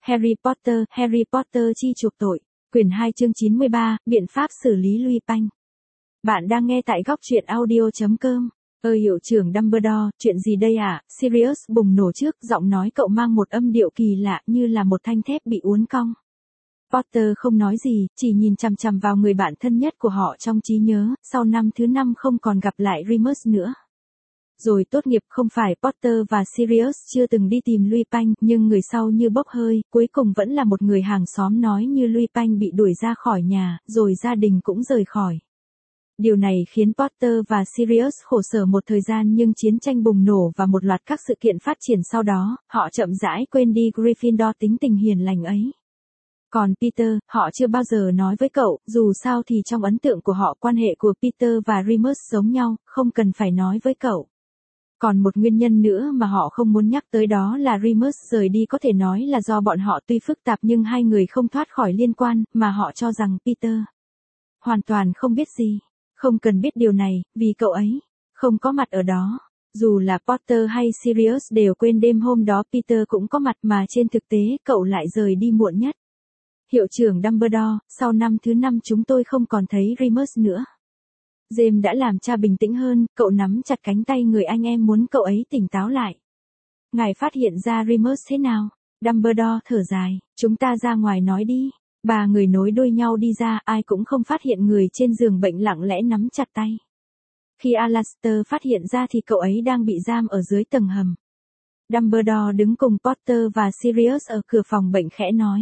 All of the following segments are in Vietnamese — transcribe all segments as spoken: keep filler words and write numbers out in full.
Harry Potter, Harry Potter chi chuộc tội. Quyển hai chương chín mươi ba, biện pháp xử lý Lupin. Bạn đang nghe tại góc truyện audio chấm com. Ơ hiệu trưởng Dumbledore, chuyện gì đây ạ? À? Sirius bùng nổ trước, giọng nói cậu mang một âm điệu kỳ lạ như là một thanh thép bị uốn cong. Potter không nói gì, chỉ nhìn chằm chằm vào người bạn thân nhất của họ trong trí nhớ, sau năm thứ năm không còn gặp lại Remus nữa. Rồi tốt nghiệp không phải Potter và Sirius chưa từng đi tìm Lupin, nhưng người sau như bốc hơi, cuối cùng vẫn là một người hàng xóm nói như Lupin bị đuổi ra khỏi nhà, rồi gia đình cũng rời khỏi. Điều này khiến Potter và Sirius khổ sở một thời gian nhưng chiến tranh bùng nổ và một loạt các sự kiện phát triển sau đó, họ chậm rãi quên đi Gryffindor tính tình hiền lành ấy. Còn Peter, họ chưa bao giờ nói với cậu, dù sao thì trong ấn tượng của họ quan hệ của Peter và Remus giống nhau, không cần phải nói với cậu. Còn một nguyên nhân nữa mà họ không muốn nhắc tới đó là Remus rời đi có thể nói là do bọn họ tuy phức tạp nhưng hai người không thoát khỏi liên quan, mà họ cho rằng Peter hoàn toàn không biết gì. Không cần biết điều này, vì cậu ấy không có mặt ở đó. Dù là Potter hay Sirius đều quên đêm hôm đó Peter cũng có mặt mà trên thực tế cậu lại rời đi muộn nhất. Hiệu trưởng Dumbledore, sau năm thứ năm chúng tôi không còn thấy Remus nữa. James đã làm cha bình tĩnh hơn, cậu nắm chặt cánh tay người anh em muốn cậu ấy tỉnh táo lại. Ngài phát hiện ra Remus thế nào? Dumbledore thở dài, chúng ta ra ngoài nói đi. Ba người nối đuôi nhau đi ra, ai cũng không phát hiện người trên giường bệnh lặng lẽ nắm chặt tay. Khi Alastor phát hiện ra thì cậu ấy đang bị giam ở dưới tầng hầm. Dumbledore đứng cùng Potter và Sirius ở cửa phòng bệnh khẽ nói.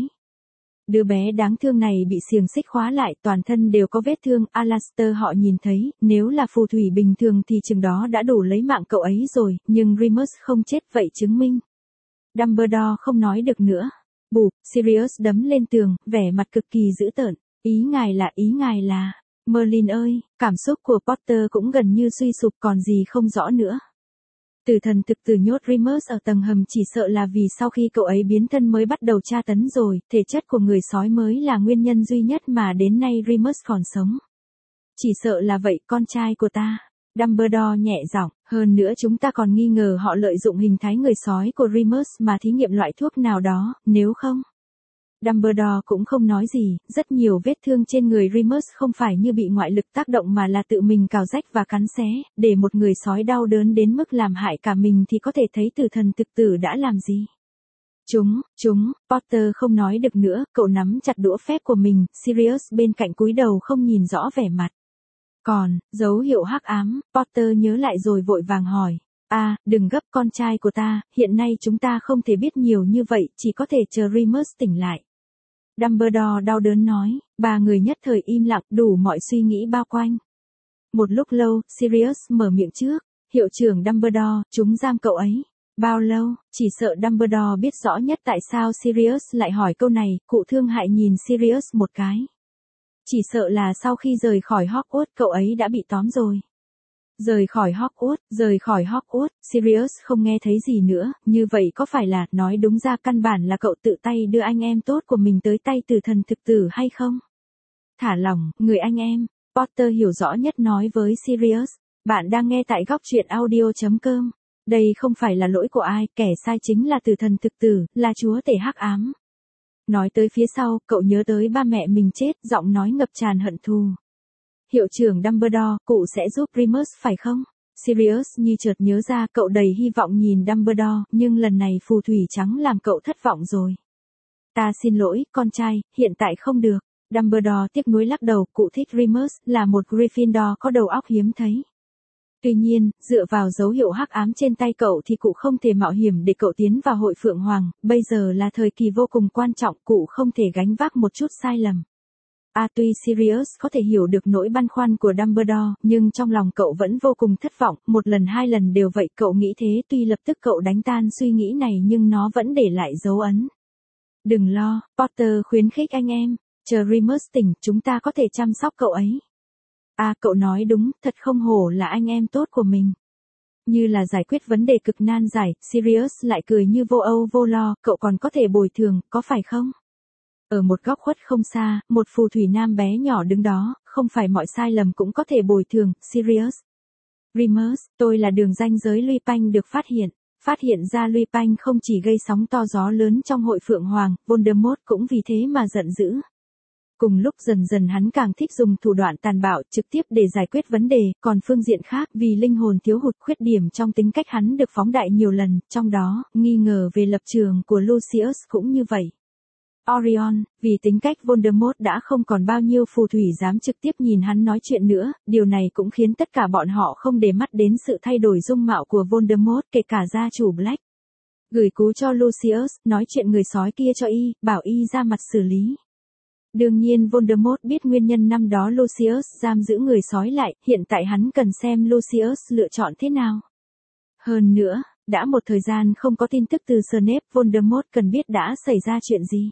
Đứa bé đáng thương này bị xiềng xích khóa lại, toàn thân đều có vết thương, Alastor họ nhìn thấy, nếu là phù thủy bình thường thì chừng đó đã đủ lấy mạng cậu ấy rồi, nhưng Remus không chết vậy chứng minh. Dumbledore không nói được nữa. Bụp, Sirius đấm lên tường, vẻ mặt cực kỳ dữ tợn. Ý ngài là, ý ngài là, Merlin ơi, cảm xúc của Potter cũng gần như suy sụp còn gì không rõ nữa. Tử thần thực tử nhốt Remus ở tầng hầm chỉ sợ là vì sau khi cậu ấy biến thân mới bắt đầu tra tấn rồi, thể chất của người sói mới là nguyên nhân duy nhất mà đến nay Remus còn sống. Chỉ sợ là vậy con trai của ta. Dumbledore nhẹ giọng, hơn nữa chúng ta còn nghi ngờ họ lợi dụng hình thái người sói của Remus mà thí nghiệm loại thuốc nào đó, nếu không. Dumbledore cũng không nói gì, rất nhiều vết thương trên người Remus không phải như bị ngoại lực tác động mà là tự mình cào rách và cắn xé, để một người sói đau đớn đến mức làm hại cả mình thì có thể thấy tử thần thực tử đã làm gì. Chúng, chúng, Potter không nói được nữa, cậu nắm chặt đũa phép của mình, Sirius bên cạnh cúi đầu không nhìn rõ vẻ mặt. Còn, dấu hiệu hắc ám, Potter nhớ lại rồi vội vàng hỏi. À, đừng gấp con trai của ta, hiện nay chúng ta không thể biết nhiều như vậy, chỉ có thể chờ Remus tỉnh lại. Dumbledore đau đớn nói, ba người nhất thời im lặng, đủ mọi suy nghĩ bao quanh. Một lúc lâu, Sirius mở miệng trước, hiệu trưởng Dumbledore, chúng giam cậu ấy. Bao lâu, chỉ sợ Dumbledore biết rõ nhất tại sao Sirius lại hỏi câu này, cụ thương hại nhìn Sirius một cái. Chỉ sợ là sau khi rời khỏi Hogwarts cậu ấy đã bị tóm rồi. Rời khỏi Hogwarts, rời khỏi Hogwarts, Sirius không nghe thấy gì nữa, như vậy có phải là, nói đúng ra căn bản là cậu tự tay đưa anh em tốt của mình tới tay tử thần thực tử hay không? Thả lỏng, người anh em, Potter hiểu rõ nhất nói với Sirius, bạn đang nghe tại góc truyện audio chấm com. Đây không phải là lỗi của ai, kẻ sai chính là tử thần thực tử, là chúa tể hắc ám. Nói tới phía sau, cậu nhớ tới ba mẹ mình chết, giọng nói ngập tràn hận thù. Hiệu trưởng Dumbledore, cụ sẽ giúp Remus phải không? Sirius như chợt nhớ ra, cậu đầy hy vọng nhìn Dumbledore, nhưng lần này phù thủy trắng làm cậu thất vọng rồi. Ta xin lỗi, con trai, hiện tại không được. Dumbledore tiếc nuối lắc đầu, cụ thích Remus, là một Gryffindor có đầu óc hiếm thấy. Tuy nhiên, dựa vào dấu hiệu hắc ám trên tay cậu thì cụ không thể mạo hiểm để cậu tiến vào hội Phượng Hoàng, bây giờ là thời kỳ vô cùng quan trọng, cụ không thể gánh vác một chút sai lầm. À tuy Sirius có thể hiểu được nỗi băn khoăn của Dumbledore, nhưng trong lòng cậu vẫn vô cùng thất vọng, một lần hai lần đều vậy, cậu nghĩ thế, tuy lập tức cậu đánh tan suy nghĩ này nhưng nó vẫn để lại dấu ấn. Đừng lo, Potter khuyến khích anh em, chờ Remus tỉnh, chúng ta có thể chăm sóc cậu ấy. À cậu nói đúng, thật không hổ là anh em tốt của mình. Như là giải quyết vấn đề cực nan giải, Sirius lại cười như vô âu vô lo, cậu còn có thể bồi thường, có phải không? Ở một góc khuất không xa, một phù thủy nam bé nhỏ đứng đó, không phải mọi sai lầm cũng có thể bồi thường, Sirius. Remus, tôi là đường ranh giới Lupin được phát hiện. phát hiện ra Lupin không chỉ gây sóng to gió lớn trong hội Phượng Hoàng, Voldemort cũng vì thế mà giận dữ. Cùng lúc dần dần hắn càng thích dùng thủ đoạn tàn bạo trực tiếp để giải quyết vấn đề, còn phương diện khác vì linh hồn thiếu hụt khuyết điểm trong tính cách hắn được phóng đại nhiều lần, trong đó, nghi ngờ về lập trường của Lucius cũng như vậy. Orion, vì tính cách Voldemort đã không còn bao nhiêu phù thủy dám trực tiếp nhìn hắn nói chuyện nữa, điều này cũng khiến tất cả bọn họ không để mắt đến sự thay đổi dung mạo của Voldemort, kể cả gia chủ Black. Gửi cú cho Lucius, nói chuyện người sói kia cho y, bảo y ra mặt xử lý. Đương nhiên Voldemort biết nguyên nhân năm đó Lucius giam giữ người sói lại, hiện tại hắn cần xem Lucius lựa chọn thế nào. Hơn nữa, đã một thời gian không có tin tức từ Snape, Voldemort cần biết đã xảy ra chuyện gì.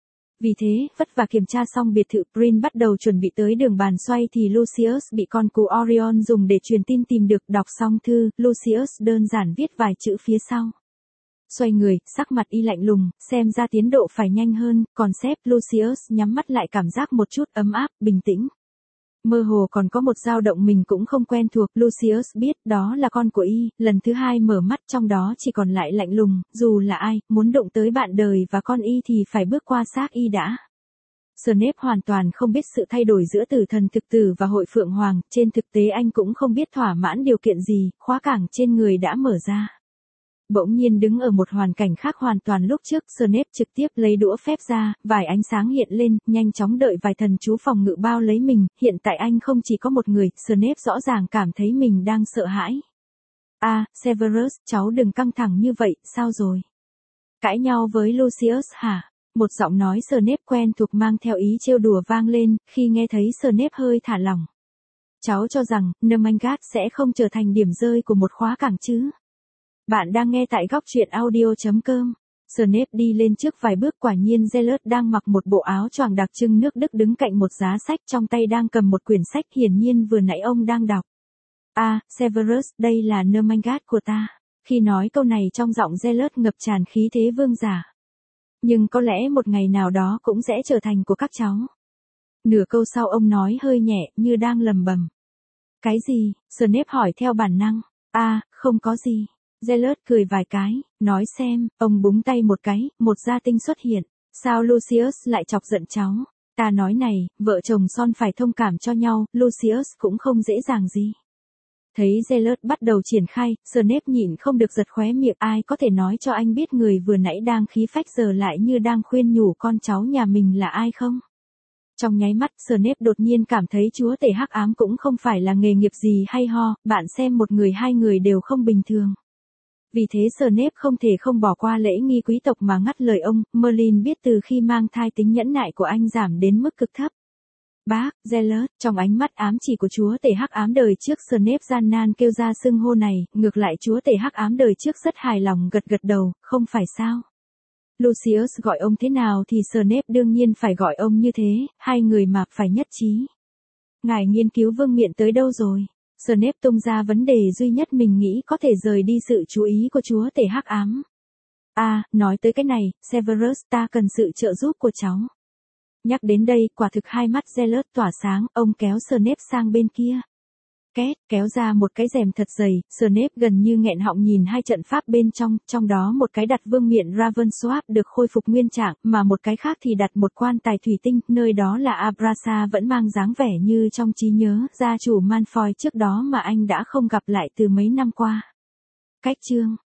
Vì thế, vất vả kiểm tra xong biệt thự Prin bắt đầu chuẩn bị tới đường bàn xoay thì Lucius bị con cú Orion dùng để truyền tin tìm được. Đọc xong thư, Lucius đơn giản viết vài chữ phía sau. Xoay người, sắc mặt y lạnh lùng, xem ra tiến độ phải nhanh hơn, còn sếp Lucius nhắm mắt lại cảm giác một chút ấm áp, bình tĩnh. Mơ hồ còn có một dao động mình cũng không quen thuộc, Lucius biết đó là con của y, lần thứ hai mở mắt trong đó chỉ còn lại lạnh lùng, dù là ai, muốn động tới bạn đời và con y thì phải bước qua xác y đã. Snape hoàn toàn không biết sự thay đổi giữa tử thần thực tử và hội Phượng Hoàng, trên thực tế anh cũng không biết thỏa mãn điều kiện gì, khóa cảng trên người đã mở ra. Bỗng nhiên đứng ở một hoàn cảnh khác hoàn toàn lúc trước, Snape trực tiếp lấy đũa phép ra, vài ánh sáng hiện lên, nhanh chóng đợi vài thần chú phòng ngự bao lấy mình, hiện tại anh không chỉ có một người, Snape rõ ràng cảm thấy mình đang sợ hãi. A, à, Severus, cháu đừng căng thẳng như vậy, sao rồi? Cãi nhau với Lucius hả? Một giọng nói Snape quen thuộc mang theo ý trêu đùa vang lên, khi nghe thấy Snape hơi thả lỏng. Cháu cho rằng, Nermangat sẽ không trở thành điểm rơi của một khóa cảng chứ? Bạn đang nghe tại góc truyện audio chấm com. Snape đi lên trước vài bước, quả nhiên Zealot đang mặc một bộ áo choàng đặc trưng nước Đức đứng cạnh một giá sách, trong tay đang cầm một quyển sách, hiển nhiên vừa nãy ông đang đọc. A, à, Severus, đây là Nermangat của ta. Khi nói câu này trong giọng Zealot ngập tràn khí thế vương giả. Nhưng có lẽ một ngày nào đó cũng sẽ trở thành của các cháu. Nửa câu sau ông nói hơi nhẹ, như đang lầm bầm. Cái gì? Snape hỏi theo bản năng. A, à, không có gì. Zealot cười vài cái, nói xem, ông búng tay một cái, một gia tinh xuất hiện. Sao Lucius lại chọc giận cháu? Ta nói này, vợ chồng son phải thông cảm cho nhau, Lucius cũng không dễ dàng gì. Thấy Zealot bắt đầu triển khai, Snape nhịn không được giật khóe miệng, ai có thể nói cho anh biết người vừa nãy đang khí phách giờ lại như đang khuyên nhủ con cháu nhà mình là ai không? Trong nháy mắt, Snape đột nhiên cảm thấy chúa tể hắc ám cũng không phải là nghề nghiệp gì hay ho, bạn xem một người hai người đều không bình thường. Vì thế Snape không thể không bỏ qua lễ nghi quý tộc mà ngắt lời ông. Merlin biết từ khi mang thai tính nhẫn nại của anh giảm đến mức cực thấp. Bác, Zealot, trong ánh mắt ám chỉ của chúa tể hắc ám đời trước, Snape gian nan kêu ra xưng hô này, ngược lại chúa tể hắc ám đời trước rất hài lòng gật gật đầu, không phải sao? Lucius gọi ông thế nào thì Snape đương nhiên phải gọi ông như thế, hai người mà phải nhất trí. Ngài nghiên cứu vương miện tới đâu rồi? Snape tung ra vấn đề duy nhất mình nghĩ có thể rời đi sự chú ý của chúa tể hắc ám. A, à, nói tới cái này, Severus, ta cần sự trợ giúp của cháu. Nhắc đến đây, quả thực hai mắt Zealot tỏa sáng, ông kéo Snape sang bên kia. Két, kéo ra một cái rèm thật dày, Snape gần như nghẹn họng nhìn hai trận pháp bên trong, trong đó một cái đặt vương miện Ravensworth được khôi phục nguyên trạng, mà một cái khác thì đặt một quan tài thủy tinh, nơi đó là Abrasa vẫn mang dáng vẻ như trong trí nhớ, gia chủ Malfoy trước đó mà anh đã không gặp lại từ mấy năm qua. Cách chương